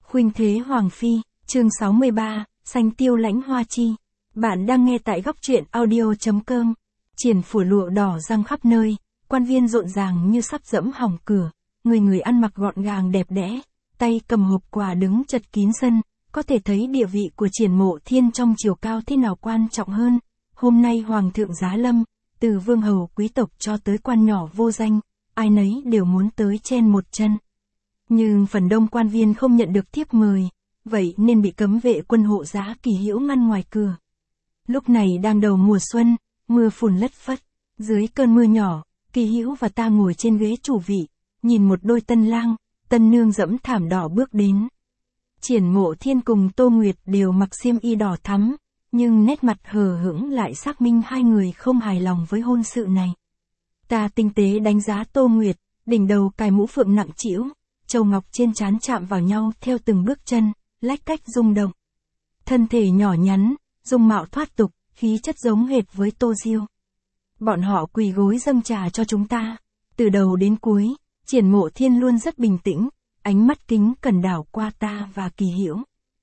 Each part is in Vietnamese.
Khuynh Thế Hoàng Phi, chương 63, Xanh Tiêu Lãnh Hoa Chi. Bạn đang nghe tại góc truyện audio.com. Triển phủ lụa đỏ răng khắp nơi, quan viên rộn ràng như sắp dẫm hỏng cửa, người ăn mặc gọn gàng đẹp đẽ, tay cầm hộp quà đứng chật kín sân, có thể thấy địa vị của Triển Mộ Thiên trong triều cao thế nào quan trọng hơn. Hôm nay Hoàng thượng giá lâm, từ vương hầu quý tộc cho tới quan nhỏ vô danh, ai nấy đều muốn tới chen một chân. Nhưng phần đông quan viên không nhận được thiếp mời, vậy nên bị cấm vệ quân hộ giá Kỳ Hữu ngăn ngoài cửa. Lúc này đang đầu mùa xuân, mưa phùn lất phất, dưới cơn mưa nhỏ, Kỳ Hữu và ta ngồi trên ghế chủ vị, nhìn một đôi tân lang, tân nương dẫm thảm đỏ bước đến. Triển Mộ Thiên cùng Tô Nguyệt đều mặc xiêm y đỏ thắm, nhưng nét mặt hờ hững lại xác minh hai người không hài lòng với hôn sự này. Ta tinh tế đánh giá Tô Nguyệt, đỉnh đầu cài mũ phượng nặng trĩu, châu ngọc trên trán chạm vào nhau theo từng bước chân, lách cách rung động. Thân thể nhỏ nhắn, dung mạo thoát tục, khí chất giống hệt với Tô Diêu. Bọn họ quỳ gối dâng trà cho chúng ta. Từ đầu đến cuối, Triển Mộ Thiên luôn rất bình tĩnh, ánh mắt kính cẩn đảo qua ta và Kỳ Hữu.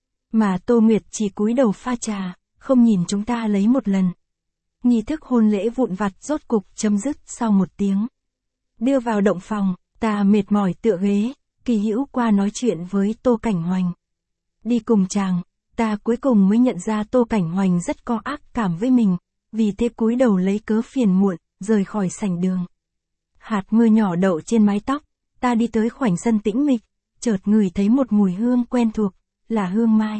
Mà Tô Nguyệt chỉ cúi đầu pha trà, không nhìn chúng ta lấy một lần. Nghi thức hôn lễ vụn vặt rốt cục chấm dứt sau một tiếng. Đưa vào động phòng, ta mệt mỏi tựa ghế, Kỳ Hữu qua nói chuyện với Tô Cảnh Hoành. Đi cùng chàng, ta cuối cùng mới nhận ra Tô Cảnh Hoành rất có ác cảm với mình, vì thế cúi đầu lấy cớ phiền muộn, rời khỏi sảnh đường. Hạt mưa nhỏ đậu trên mái tóc, ta đi tới khoảnh sân tĩnh mịch, chợt ngửi thấy một mùi hương quen thuộc, là hương mai.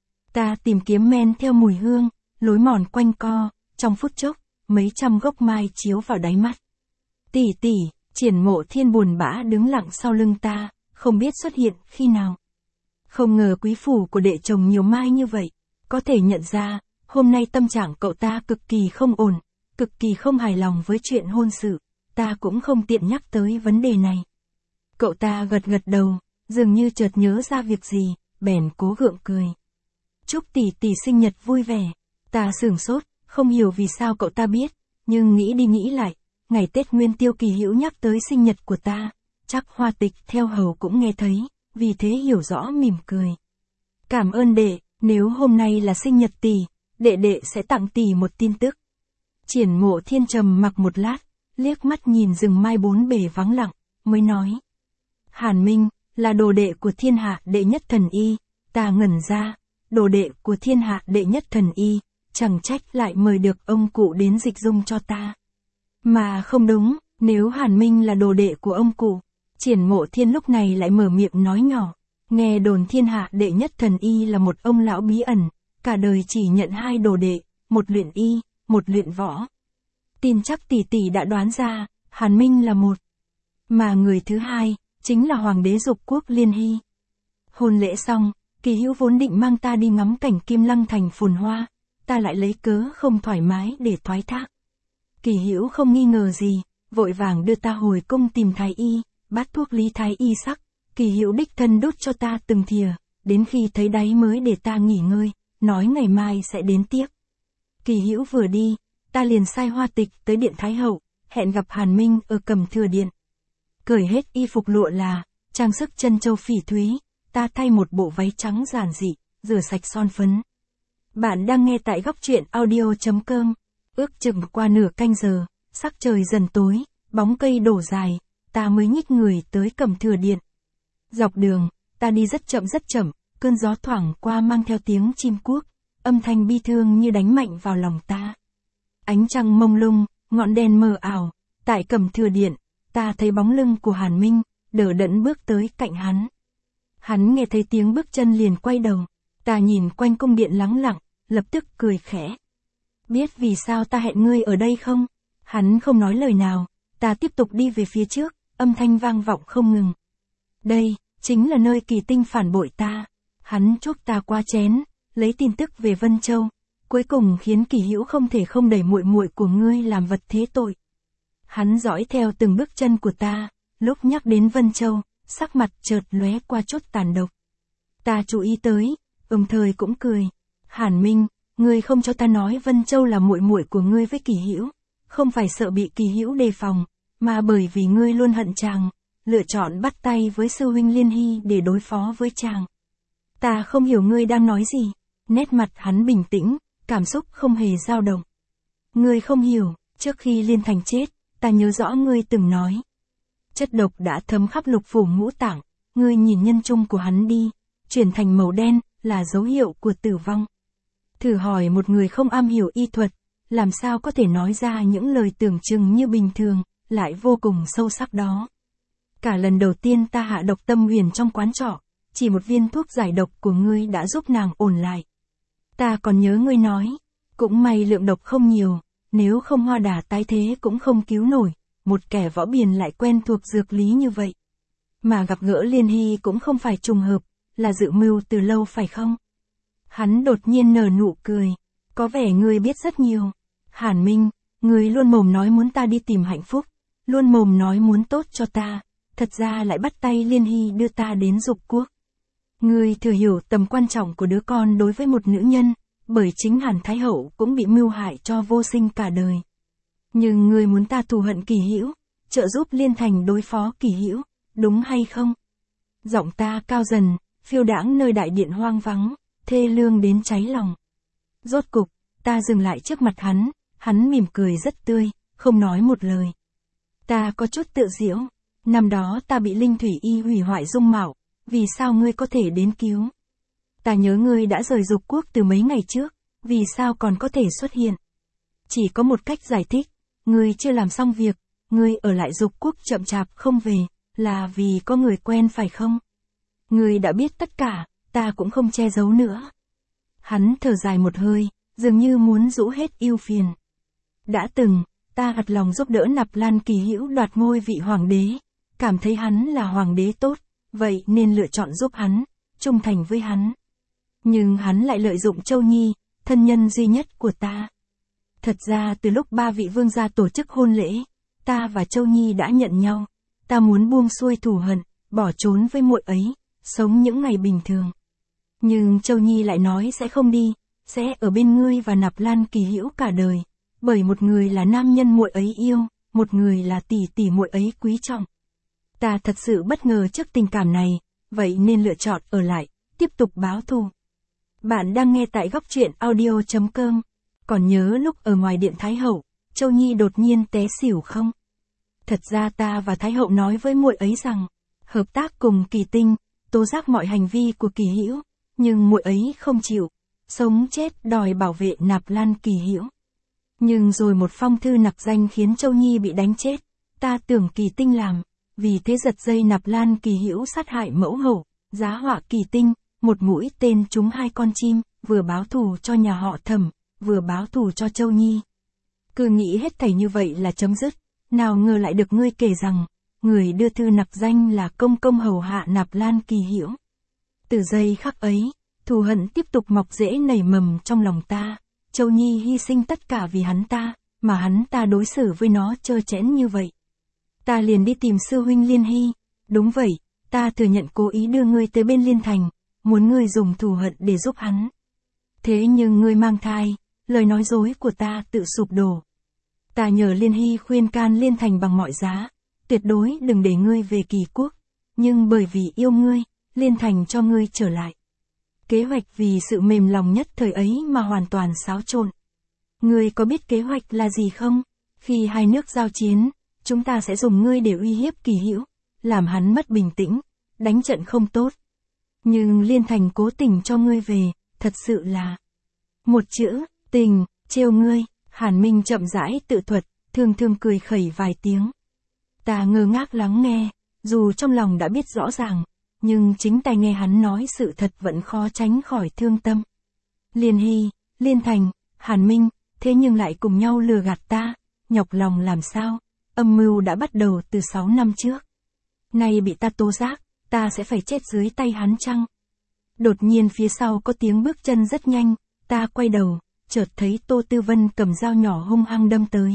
Ta tìm kiếm men theo mùi hương, lối mòn quanh co, trong phút chốc, mấy trăm gốc mai chiếu vào đáy mắt. Tỷ tỷ, Triển Mộ Thiên buồn bã đứng lặng sau lưng ta, không biết xuất hiện khi nào. Không ngờ quý phủ của đệ chồng nhiều mai như vậy, có thể nhận ra, hôm nay tâm trạng cậu ta cực kỳ không ổn, cực kỳ không hài lòng với chuyện hôn sự, ta cũng không tiện nhắc tới vấn đề này. Cậu ta gật gật đầu, dường như chợt nhớ ra việc gì, bèn cố gượng cười. Chúc tỷ tỷ sinh nhật vui vẻ. Ta sửng sốt, không hiểu vì sao cậu ta biết, nhưng nghĩ đi nghĩ lại, ngày Tết Nguyên Tiêu Kỳ Hữu nhắc tới sinh nhật của ta, chắc Hoa Tịch theo hầu cũng nghe thấy, vì thế hiểu rõ mỉm cười. Cảm ơn đệ, nếu hôm nay là sinh nhật tỷ, đệ sẽ tặng tỷ một tin tức. Triển Mộ Thiên trầm mặc một lát, liếc mắt nhìn rừng mai bốn bề vắng lặng, mới nói. Hàn Minh, là đồ đệ của thiên hạ đệ nhất thần y, ta ngẩn ra, đồ đệ của thiên hạ đệ nhất thần y, chẳng trách lại mời được ông cụ đến dịch dung cho ta. Mà không đúng, nếu Hàn Minh là đồ đệ của ông cụ, Triển Mộ Thiên lúc này lại mở miệng nói nhỏ, nghe đồn thiên hạ đệ nhất thần y là một ông lão bí ẩn, cả đời chỉ nhận hai đồ đệ, một luyện y, một luyện võ. Tin chắc tỷ tỷ đã đoán ra, Hàn Minh là một, mà người thứ hai, chính là Hoàng đế Dục Quốc Liên Hy. Hôn lễ xong, Kỳ Hữu vốn định mang ta đi ngắm cảnh Kim Lăng thành phồn hoa, ta lại lấy cớ không thoải mái để thoái thác. Kỳ Hữu không nghi ngờ gì, vội vàng đưa ta hồi cung tìm thái y, bát thuốc lý thái y sắc, Kỳ Hữu đích thân đút cho ta từng thìa, đến khi thấy đáy mới để ta nghỉ ngơi, nói ngày mai sẽ đến tiếp. Kỳ Hữu vừa đi, ta liền sai Hoa Tịch tới điện Thái Hậu, hẹn gặp Hàn Minh ở Cẩm Thừa Điện. Cởi hết y phục lụa là, trang sức chân châu phỉ thúy, ta thay một bộ váy trắng giản dị, rửa sạch son phấn. Bạn đang nghe tại góc truyện audio.com. Ước chừng qua nửa canh giờ, sắc trời dần tối, bóng cây đổ dài, ta mới nhích người tới Cẩm Thừa Điện. Dọc đường, ta đi rất chậm, cơn gió thoảng qua mang theo tiếng chim cuốc, âm thanh bi thương như đánh mạnh vào lòng ta. Ánh trăng mông lung, ngọn đèn mờ ảo, tại Cẩm Thừa Điện, ta thấy bóng lưng của Hàn Minh, đờ đẫn bước tới cạnh hắn. Hắn nghe thấy tiếng bước chân liền quay đầu, ta nhìn quanh cung điện lắng lặng, lập tức cười khẽ. Biết vì sao ta hẹn ngươi ở đây không? Hắn không nói lời nào, ta tiếp tục đi về phía trước, âm thanh vang vọng không ngừng. Đây, chính là nơi Kỳ Tinh phản bội ta. Hắn chuốc ta qua chén, lấy tin tức về Vân Châu, cuối cùng khiến Kỳ Hữu không thể không đẩy muội muội của ngươi làm vật thế tội. Hắn dõi theo từng bước chân của ta, lúc nhắc đến Vân Châu, sắc mặt chợt lóe qua chút tàn độc. Ta chú ý tới, thời cũng cười. Hàn Minh, ngươi không cho ta nói Vân Châu là muội muội của ngươi với Kỳ Hữu, không phải sợ bị Kỳ Hữu đề phòng, mà bởi vì ngươi luôn hận chàng, lựa chọn bắt tay với sư huynh Liên Hy để đối phó với chàng. Ta không hiểu ngươi đang nói gì. Nét mặt hắn bình tĩnh, cảm xúc không hề dao động. Ngươi không hiểu, trước khi Liên Thành chết, ta nhớ rõ ngươi từng nói. Chất độc đã thấm khắp lục phủ ngũ tạng, ngươi nhìn nhân trung của hắn đi, chuyển thành màu đen, là dấu hiệu của tử vong. Thử hỏi một người không am hiểu y thuật, làm sao có thể nói ra những lời tưởng chừng như bình thường, lại vô cùng sâu sắc đó. Cả lần đầu tiên ta hạ độc Tâm Huyền trong quán trọ, chỉ một viên thuốc giải độc của ngươi đã giúp nàng ổn lại. Ta còn nhớ ngươi nói, cũng may lượng độc không nhiều, nếu không Hoa Đà tái thế cũng không cứu nổi, một kẻ võ biền lại quen thuộc dược lý như vậy. Mà gặp gỡ Liên Hy cũng không phải trùng hợp, là dự mưu từ lâu phải không? Hắn đột nhiên nở nụ cười, có vẻ ngươi biết rất nhiều. Hàn Minh, ngươi luôn mồm nói muốn ta đi tìm hạnh phúc, luôn mồm nói muốn tốt cho ta, thật ra lại bắt tay Liên Hy đưa ta đến Dục Quốc. Ngươi thừa hiểu tầm quan trọng của đứa con đối với một nữ nhân, bởi chính Hàn Thái Hậu cũng bị mưu hại cho vô sinh cả đời. Nhưng ngươi muốn ta thù hận Kỳ Hữu, trợ giúp Liên Thành đối phó Kỳ Hữu, đúng hay không? Giọng ta cao dần, phiêu đãng nơi đại điện hoang vắng, thê lương đến cháy lòng. Rốt cục, ta dừng lại trước mặt hắn mỉm cười rất tươi, không nói một lời. Ta có chút tự giễu, năm đó ta bị Linh Thủy Y hủy hoại dung mạo, vì sao ngươi có thể đến cứu? Ta nhớ ngươi đã rời Dục Quốc từ mấy ngày trước, vì sao còn có thể xuất hiện? Chỉ có một cách giải thích, ngươi chưa làm xong việc, ngươi ở lại Dục Quốc chậm chạp không về, là vì có người quen phải không? Ngươi đã biết tất cả, ta cũng không che giấu nữa. Hắn thở dài một hơi, dường như muốn rũ hết ưu phiền. Đã từng, ta thật lòng giúp đỡ Nạp Lan Kỳ Hữu đoạt ngôi vị hoàng đế, cảm thấy hắn là hoàng đế tốt, vậy nên lựa chọn giúp hắn, trung thành với hắn. Nhưng hắn lại lợi dụng Châu Nhi, thân nhân duy nhất của ta. Thật ra từ lúc ba vị vương gia tổ chức hôn lễ, ta và Châu Nhi đã nhận nhau, ta muốn buông xuôi thù hận, bỏ trốn với muội ấy, sống những ngày bình thường. Nhưng Châu Nhi lại nói sẽ không đi, sẽ ở bên ngươi và Nạp Lan Kỳ Hữu cả đời, bởi một người là nam nhân muội ấy yêu, một người là tỷ tỷ muội ấy quý trọng. Ta thật sự bất ngờ trước tình cảm này, vậy nên lựa chọn ở lại, tiếp tục báo thù. Bạn đang nghe tại góc truyện audio.com. Còn nhớ lúc ở ngoài điện Thái Hậu, Châu Nhi đột nhiên té xỉu không? Thật ra ta và Thái Hậu nói với muội ấy rằng, hợp tác cùng Kỳ Tinh, tố giác mọi hành vi của Kỳ Hữu, nhưng muội ấy không chịu, sống chết đòi bảo vệ Nạp Lan Kỳ Hữu. Nhưng rồi một phong thư nặc danh khiến Châu Nhi bị đánh chết, ta tưởng Kỳ Tinh làm, vì thế giật dây Nạp Lan Kỳ Hữu sát hại mẫu hậu, giá họa Kỳ Tinh, một mũi tên trúng hai con chim, vừa báo thù cho nhà họ Thẩm, vừa báo thù cho Châu Nhi. Cứ nghĩ hết thảy như vậy là chấm dứt, nào ngờ lại được ngươi kể rằng, người đưa thư nặc danh là công công hầu hạ Nạp Lan Kỳ Hữu. Từ giây khắc ấy, thù hận tiếp tục mọc rễ nảy mầm trong lòng ta. Châu Nhi hy sinh tất cả vì hắn ta, mà hắn ta đối xử với nó trơ trẽn như vậy. Ta liền đi tìm sư huynh Liên Hy. Đúng vậy, ta thừa nhận cố ý đưa ngươi tới bên Liên Thành, muốn ngươi dùng thù hận để giúp hắn. Thế nhưng ngươi mang thai, lời nói dối của ta tự sụp đổ. Ta nhờ Liên Hy khuyên can Liên Thành bằng mọi giá, tuyệt đối đừng để ngươi về Kỳ Quốc. Nhưng bởi vì yêu ngươi, Liên Thành cho ngươi trở lại. Kế hoạch vì sự mềm lòng nhất thời ấy mà hoàn toàn xáo trộn. Ngươi có biết kế hoạch là gì không? Khi hai nước giao chiến, chúng ta sẽ dùng ngươi để uy hiếp Kỳ Hữu, làm hắn mất bình tĩnh, đánh trận không tốt. Nhưng Liên Thành cố tình cho ngươi về, thật sự là một chữ, tình, trêu ngươi. Hàn Minh chậm rãi tự thuật, thương thương cười khẩy vài tiếng. Ta ngơ ngác lắng nghe, dù trong lòng đã biết rõ ràng, nhưng chính tai nghe hắn nói sự thật vẫn khó tránh khỏi thương tâm. Liên Hy, Liên Thành, Hàn Minh, thế nhưng lại cùng nhau lừa gạt ta, nhọc lòng làm sao? Âm mưu đã bắt đầu từ 6 năm trước. Nay bị ta tố giác, ta sẽ phải chết dưới tay hắn chăng? Đột nhiên phía sau có tiếng bước chân rất nhanh, ta quay đầu, chợt thấy Tô Tư Vân cầm dao nhỏ hung hăng đâm tới.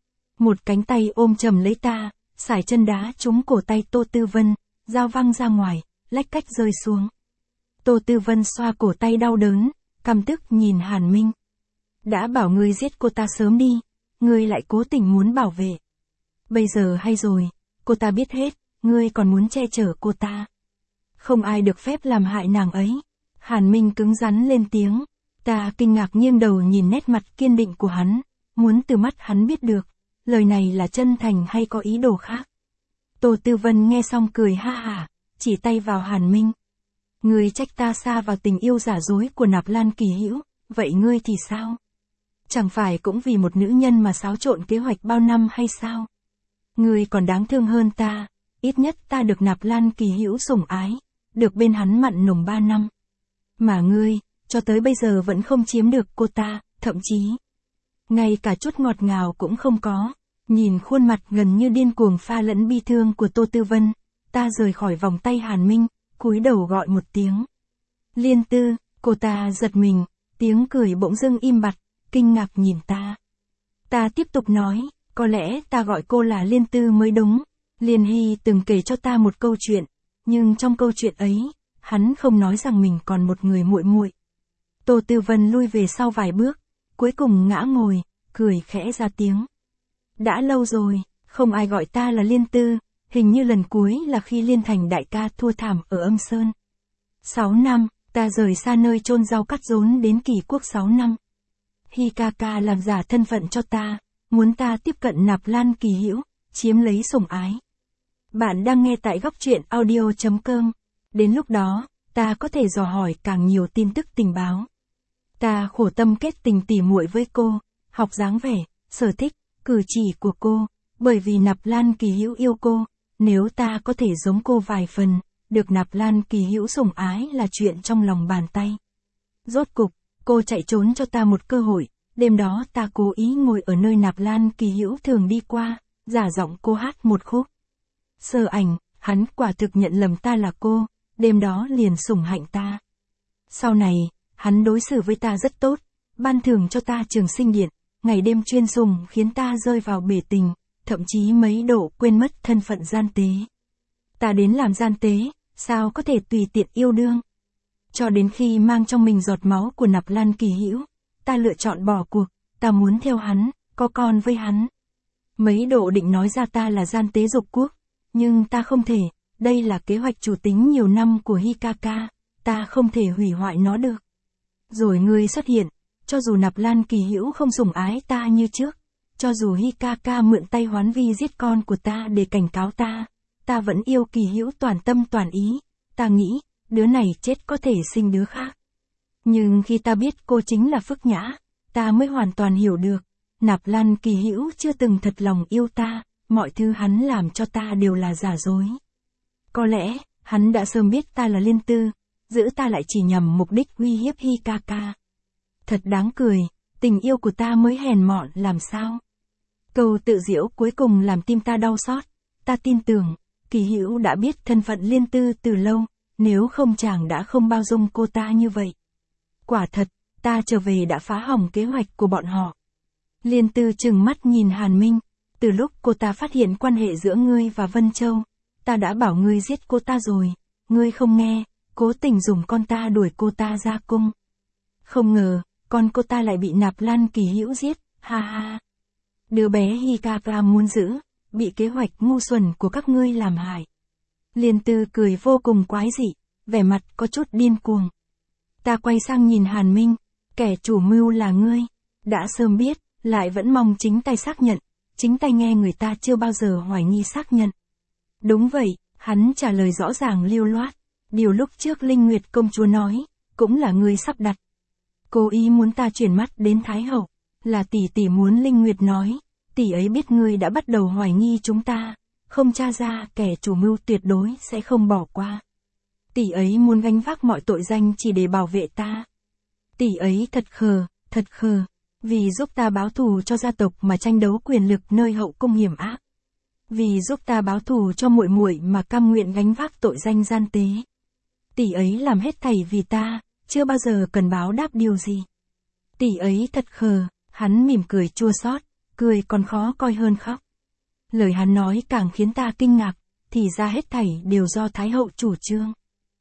Một cánh tay ôm chầm lấy ta, sải chân đá trúng cổ tay Tô Tư Vân, dao văng ra ngoài, lách cách rơi xuống. Tô Tư Vân xoa cổ tay đau đớn, căm tức nhìn Hàn Minh. Đã bảo ngươi giết cô ta sớm đi, ngươi lại cố tình muốn bảo vệ. Bây giờ hay rồi, cô ta biết hết, ngươi còn muốn che chở cô ta. Không ai được phép làm hại nàng ấy. Hàn Minh cứng rắn lên tiếng. Ta kinh ngạc nghiêng đầu nhìn nét mặt kiên định của hắn, muốn từ mắt hắn biết được, lời này là chân thành hay có ý đồ khác. Tô Tư Vân nghe xong cười ha hả, chỉ tay vào Hàn Minh. Ngươi trách ta sa vào tình yêu giả dối của Nạp Lan Kỳ Hữu, vậy ngươi thì sao? Chẳng phải cũng vì một nữ nhân mà xáo trộn kế hoạch bao năm hay sao? Ngươi còn đáng thương hơn ta, ít nhất ta được Nạp Lan Kỳ Hữu sủng ái, được bên hắn mặn nồng 3 năm. Mà ngươi, cho tới bây giờ vẫn không chiếm được cô ta, thậm chí ngay cả chút ngọt ngào cũng không có. Nhìn khuôn mặt gần như điên cuồng pha lẫn bi thương của Tô Tư Vân, ta rời khỏi vòng tay Hàn Minh, cúi đầu gọi một tiếng. Liên Tư, cô ta giật mình, tiếng cười bỗng dưng im bặt, kinh ngạc nhìn ta. Ta tiếp tục nói, có lẽ ta gọi cô là Liên Tư mới đúng. Liên Hy từng kể cho ta một câu chuyện, nhưng trong câu chuyện ấy, hắn không nói rằng mình còn một người muội muội. Tô Tư Vân lui về sau vài bước, cuối cùng ngã ngồi, cười khẽ ra tiếng. Đã lâu rồi, không ai gọi ta là Liên Tư, hình như lần cuối là khi Liên Thành đại ca thua thảm ở Âm Sơn. 6 năm, ta rời xa nơi chôn rau cắt rốn đến Kỳ Quốc 6 năm. Hi ca ca làm giả thân phận cho ta, muốn ta tiếp cận Nạp Lan Kỳ Hữu, chiếm lấy sủng ái. Bạn đang nghe tại góc truyện audio.com. Đến lúc đó, ta có thể dò hỏi càng nhiều tin tức tình báo. Ta khổ tâm kết tình tỉ muội với cô, học dáng vẻ, sở thích, cử chỉ của cô, bởi vì Nạp Lan Kỳ Hữu yêu cô, nếu ta có thể giống cô vài phần, được Nạp Lan Kỳ Hữu sủng ái là chuyện trong lòng bàn tay. Rốt cục, cô chạy trốn cho ta một cơ hội, đêm đó ta cố ý ngồi ở nơi Nạp Lan Kỳ Hữu thường đi qua, giả giọng cô hát một khúc. Sơ ảnh, hắn quả thực nhận lầm ta là cô, đêm đó liền sủng hạnh ta. Sau này, hắn đối xử với ta rất tốt, ban thưởng cho ta trường sinh điện, ngày đêm chuyên dùng khiến ta rơi vào bể tình, thậm chí mấy độ quên mất thân phận gian tế. Ta đến làm gian tế, sao có thể tùy tiện yêu đương? Cho đến khi mang trong mình giọt máu của Nạp Lan Kỳ Hữu, ta lựa chọn bỏ cuộc, ta muốn theo hắn, có con với hắn. Mấy độ định nói ra ta là gian tế dục quốc, nhưng ta không thể, đây là kế hoạch chủ tính nhiều năm của Hikaka, ta không thể hủy hoại nó được. Rồi ngươi xuất hiện, cho dù Nạp Lan Kỳ Hữu không sủng ái ta như trước, cho dù Hikaka mượn tay Hoán Vi giết con của ta để cảnh cáo ta vẫn yêu Kỳ Hữu toàn tâm toàn ý, ta nghĩ, đứa này chết có thể sinh đứa khác. Nhưng khi ta biết cô chính là Phức Nhã, ta mới hoàn toàn hiểu được, Nạp Lan Kỳ Hữu chưa từng thật lòng yêu ta, mọi thứ hắn làm cho ta đều là giả dối. Có lẽ, hắn đã sớm biết ta là Liên Tư, giữ ta lại chỉ nhằm mục đích uy hiếp Hikaka. Thật đáng cười, tình yêu của ta mới hèn mọn làm sao? Câu tự giễu cuối cùng làm tim ta đau xót, ta tin tưởng, Kỳ Hữu đã biết thân phận Liên Tư từ lâu, nếu không chàng đã không bao dung cô ta như vậy. Quả thật, ta trở về đã phá hỏng kế hoạch của bọn họ. Liên Tư trừng mắt nhìn Hàn Minh, từ lúc cô ta phát hiện quan hệ giữa ngươi và Vân Châu, ta đã bảo ngươi giết cô ta rồi, ngươi không nghe, cố tình dùng con ta đuổi cô ta ra cung. Không ngờ, con cô ta lại bị Nạp Lan Kỳ Hữu giết, ha ha. Đứa bé Hikaka muốn giữ, bị kế hoạch ngu xuẩn của các ngươi làm hại. Liên Tư cười vô cùng quái dị, vẻ mặt có chút điên cuồng. Ta quay sang nhìn Hàn Minh, kẻ chủ mưu là ngươi, đã sớm biết, lại vẫn mong chính tay xác nhận, chính tay nghe người ta chưa bao giờ hoài nghi xác nhận. Đúng vậy, hắn trả lời rõ ràng lưu loát, điều lúc trước Linh Nguyệt công chúa nói, cũng là ngươi sắp đặt. Cố ý muốn ta chuyển mắt đến Thái Hậu, là tỷ tỷ muốn Linh Nguyệt nói, tỷ ấy biết ngươi đã bắt đầu hoài nghi chúng ta, không tra ra kẻ chủ mưu tuyệt đối sẽ không bỏ qua. Tỷ ấy muốn gánh vác mọi tội danh chỉ để bảo vệ ta. Tỷ ấy thật khờ, vì giúp ta báo thù cho gia tộc mà tranh đấu quyền lực nơi hậu cung hiểm ác. Vì giúp ta báo thù cho muội muội mà cam nguyện gánh vác tội danh gian tế. Tỷ ấy làm hết thảy vì ta, chưa bao giờ cần báo đáp điều gì. Tỷ ấy thật khờ, hắn mỉm cười chua xót, cười còn khó coi hơn khóc. Lời hắn nói càng khiến ta kinh ngạc, thì ra hết thảy đều do Thái Hậu chủ trương.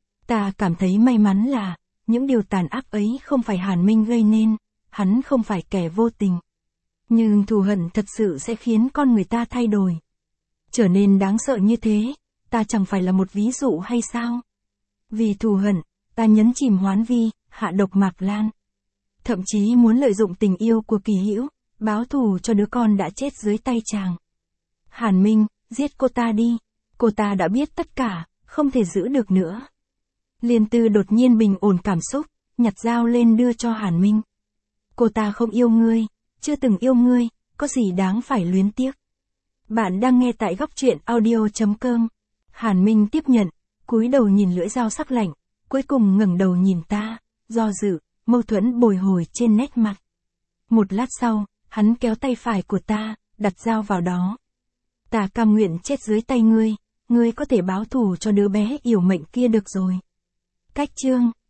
Ta cảm thấy may mắn là, những điều tàn ác ấy không phải Hàn Minh gây nên, hắn không phải kẻ vô tình. Nhưng thù hận thật sự sẽ khiến con người ta thay đổi. Trở nên đáng sợ như thế, ta chẳng phải là một ví dụ hay sao? Vì thù hận, ta nhấn chìm Hoán Vi, hạ độc Mạc Lan. Thậm chí muốn lợi dụng tình yêu của Kỳ Hữu, báo thù cho đứa con đã chết dưới tay chàng. Hàn Minh, giết cô ta đi. Cô ta đã biết tất cả, không thể giữ được nữa. Liên Tư đột nhiên bình ổn cảm xúc, nhặt dao lên đưa cho Hàn Minh. Cô ta không yêu ngươi, chưa từng yêu ngươi, có gì đáng phải luyến tiếc. Bạn đang nghe tại góc truyện audio.com. Hàn Minh tiếp nhận, cúi đầu nhìn lưỡi dao sắc lạnh, cuối cùng ngẩng đầu nhìn ta, do dự, mâu thuẫn bồi hồi trên nét mặt. Một lát sau, hắn kéo tay phải của ta, đặt dao vào đó. Ta cam nguyện chết dưới tay ngươi có thể báo thù cho đứa bé yểu mệnh kia được rồi. Cách chương